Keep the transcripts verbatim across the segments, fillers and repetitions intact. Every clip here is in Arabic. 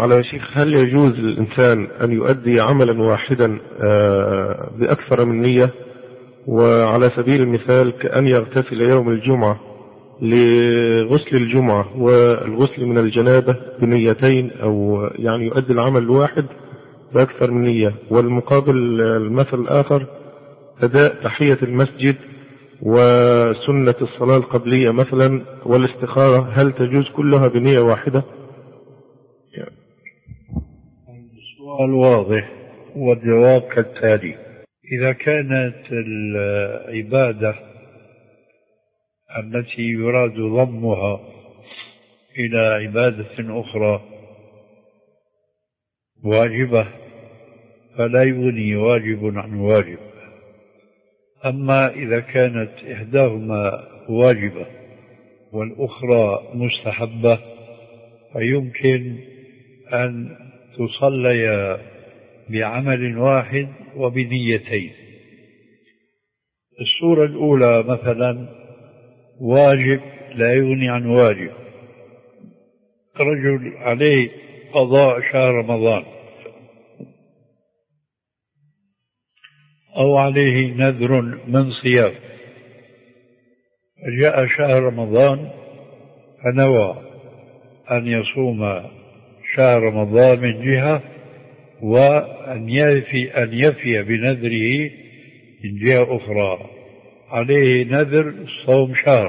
على يا شيخ، هل يجوز للإنسان أن يؤدي عملا واحدا بأكثر من نية؟ وعلى سبيل المثال كأن يغتسل يوم الجمعة لغسل الجمعة والغسل من الجنابة بنيتين، أو يعني يؤدي العمل الواحد بأكثر من نية. والمقابل المثل الآخر أداء تحية المسجد وسنة الصلاة القبلية مثلا والاستخارة، هل تجوز كلها بنية واحدة؟ السؤال واضح والجواب كالتالي: إذا كانت العبادة التي يراد ضمها إلى عبادة أخرى واجبة فلا يغني واجب عن واجب. أما إذا كانت إحداهما واجبة والأخرى مستحبة فيمكن أن تصلي بعمل واحد وبنيتين. الصورة الأولى مثلا واجب لا يغني عن واجب، رجل عليه قضاء شهر رمضان أو عليه نذر من صيام، جاء شهر رمضان فنوى أن يصوم شهر رمضان من جهة وأن يفي, أن يفي بنذره من جهة أخرى. عليه نذر صوم شهر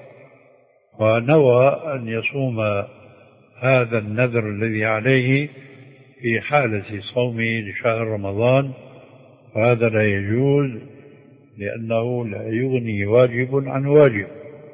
ونوى أن يصوم هذا النذر الذي عليه في حالة صومه لشهر رمضان، فهذا لا يجوز لأنه لا يغني واجب عن واجب.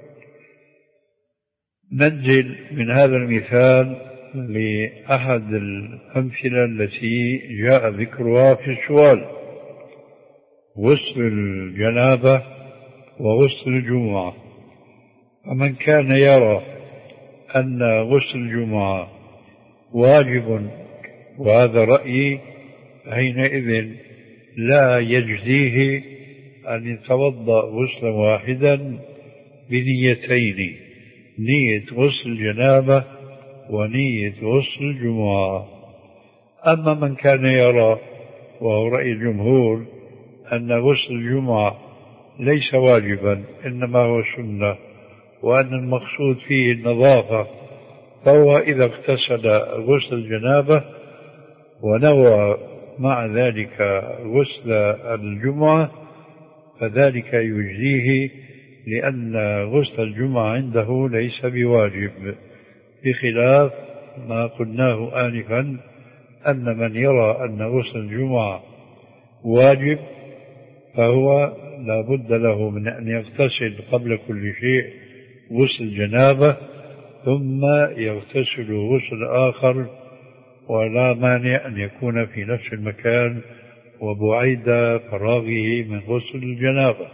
ننزل من هذا المثال لأحد الأمثلة التي جاء ذكرها في السؤال: غسل الجنابة وغسل الجمعة. فمن كان يرى أن غسل الجمعة واجب وهذا رأيي، حينئذ لا يجزيه أن يتوضأ غسلا واحدا بنيتين: نية غسل الجنابة ونية غسل الجمعة. أما من كان يرى، وهو رأي الجمهور، أن غسل الجمعة ليس واجبا إنما هو سنة وأن المقصود فيه النظافة، فهو إذا اغتسل غسل الجنابة ونوى مع ذلك غسل الجمعة فذلك يجزيه، لأن غسل الجمعة عنده ليس بواجب، بخلاف ما قلناه آنفا أن من يرى أن غسل الجمعة واجب فهو لا بد له من أن يغتسل قبل كل شيء غسل جنابه ثم يغتسل غسل آخر، ولا مانع أن يكون في نفس المكان وبعيد فراغه من غسل الجنابة.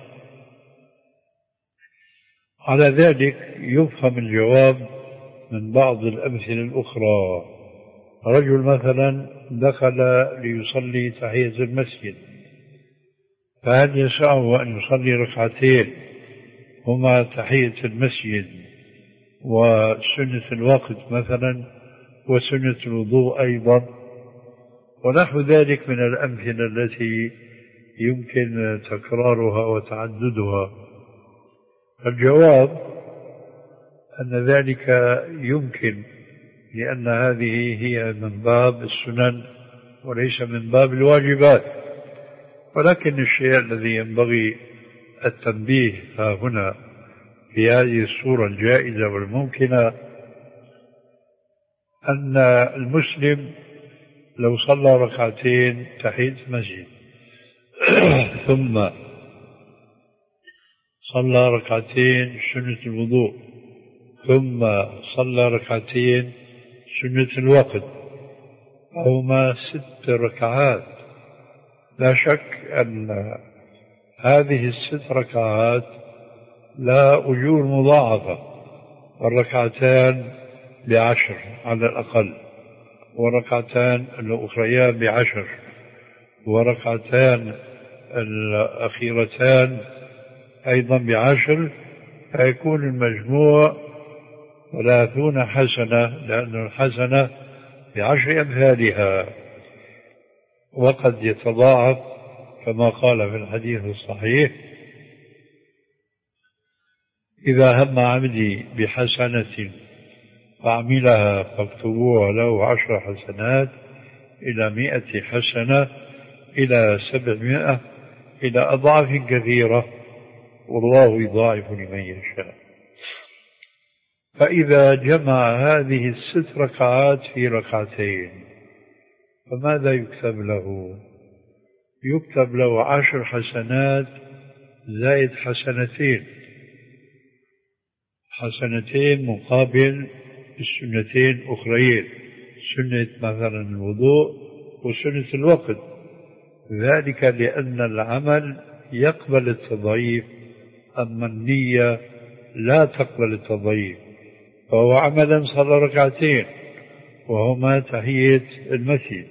على ذلك يفهم الجواب من بعض الأمثلة الأخرى: رجل مثلا دخل ليصلي تحية المسجد، فهل يسعه أن يصلي ركعتين هما تحية المسجد وسنة الوقت مثلا وسنة الوضوء أيضا، ونحو ذلك من الأمثلة التي يمكن تكرارها وتعددها؟ الجواب أن ذلك يمكن، لأن هذه هي من باب السنن وليس من باب الواجبات. ولكن الشيء الذي ينبغي التنبيه ها هنا في هذه الصورة الجائزة والممكنة أن المسلم لو صلى ركعتين تحية المسجد ثم صلى ركعتين سنة الوضوء ثم صلى ركعتين سنة الوقت، هما ست ركعات، لا شك أن هذه الست ركعات لا أجور مضاعفة، الركعتان بعشر على الأقل، وركعتان الأخريان بعشر، وركعتان الأخيرتان أيضا بعشر، فيكون المجموع ثلاثون حسنة، لأن الحسنة بعشر أمثالها، وقد يتضاعف كما قال في الحديث الصحيح: إذا هم عبدي بحسنة فعملها فاكتبوها له عشر حسنات إلى مئة حسنة إلى سبعمائة إلى أضعاف كثيرة، والله يضاعف لمن يشاء. فإذا جمع هذه الست ركعات في ركعتين فماذا يكتب له؟ يكتب له عشر حسنات زائد حسنتين، حسنتين مقابل السنتين أخرين، سنة مثلا الوضوء وسنة الوقت، ذلك لأن العمل يقبل التضعيف، أما النية لا تقبل التضعيف. فهو عملا صلى ركعتين وهما تحية المسجد،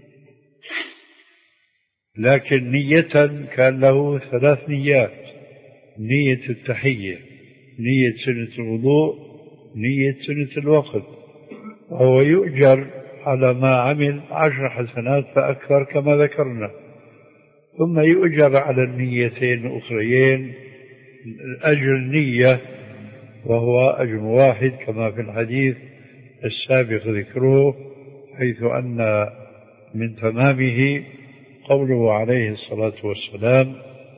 لكن نية كان له ثلاث نيات: نية التحية، نية سنة الوضوء، نية سنة الوقت، وهو يؤجر على ما عمل عشر حسنات فأكثر كما ذكرنا، ثم يؤجر على النيتين الأخريين أجر النية وهو أجر واحد كما في الحديث السابق ذكره، حيث أن من تمامه قوله عليه الصلاة والسلام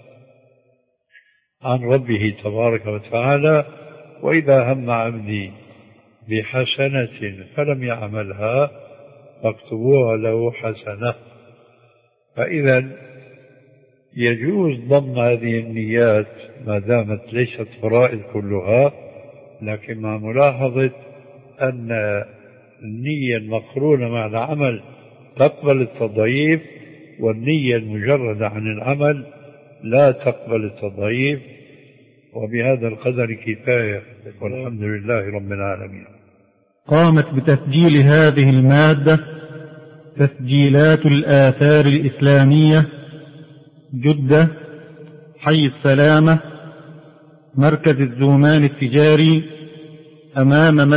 عن ربه تبارك وتعالى: وإذا هم عبدي بحسنة فلم يعملها فاكتبوها له حسنة. فإذا يجوز ضم هذه النيات ما دامت ليست فرائض كلها، لكن مع ملاحظة أن النية المقرونة مع العمل تقبل التضعيف، والنية المجردة عن العمل لا تقبل التضعيف. وبهذا القدر كفاية، والحمد لله رب العالمين. قامت بتسجيل هذه المادة تسجيلات الآثار الإسلامية، جدة، حي السلامة، مركز الزومان التجاري، أمام